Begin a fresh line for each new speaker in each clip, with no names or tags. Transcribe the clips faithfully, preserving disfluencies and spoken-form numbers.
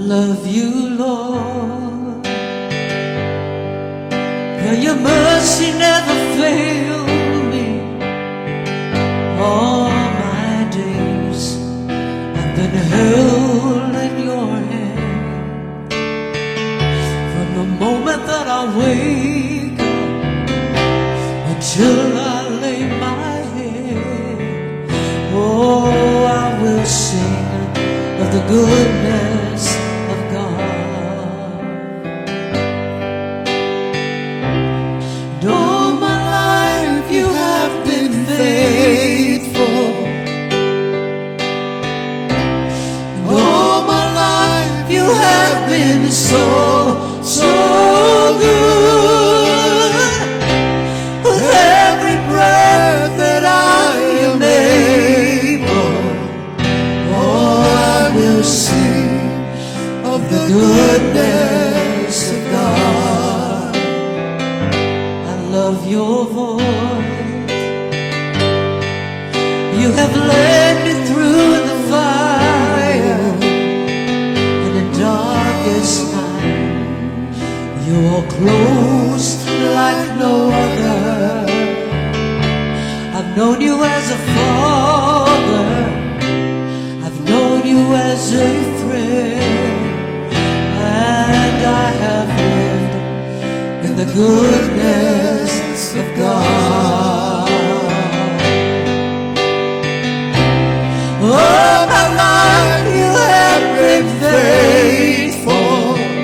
love you, Lord, for your mercy never failed me. All my days I've been held in your hand. From the moment that I wake up until I lay my head, oh, I will sing of the goodness of God. And all my life you have been faithful. And all my life you have been so, so good. With every breath that I am able, I will sing of the goodness of God. I love your voice. You have led me through the fire in the darkest night. You are close like no other. I've known you as a father, known you as a friend, and I have lived in the goodness of God. All my life you have been faithful.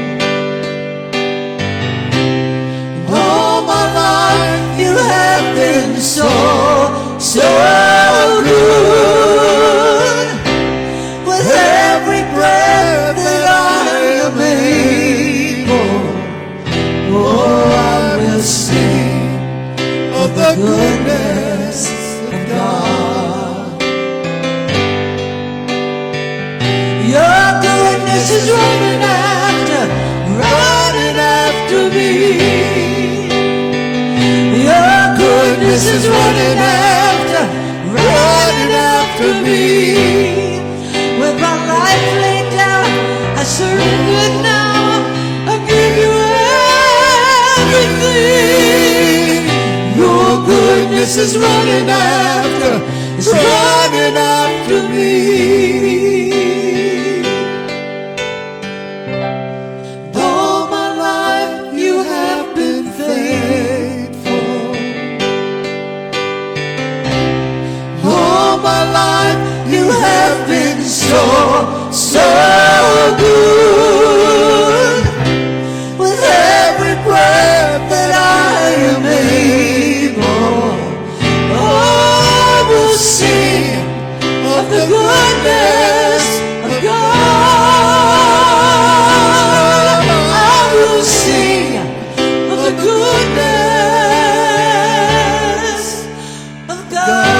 And all my life you have been so, so good. With every breath that I am able, oh, I will sing of the goodness of God. Your goodness is running after, running after me. Your goodness is running after, running after me. With my life laid down, I surrender now. I give you everything. Your goodness is running after, is running after me. All my life you have been faithful. All my life you have been so, so good. With every breath that I am able, oh, I will sing of the goodness of God. I will sing of the goodness of God.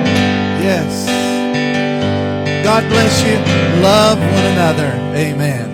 God bless you. Love one another. Amen.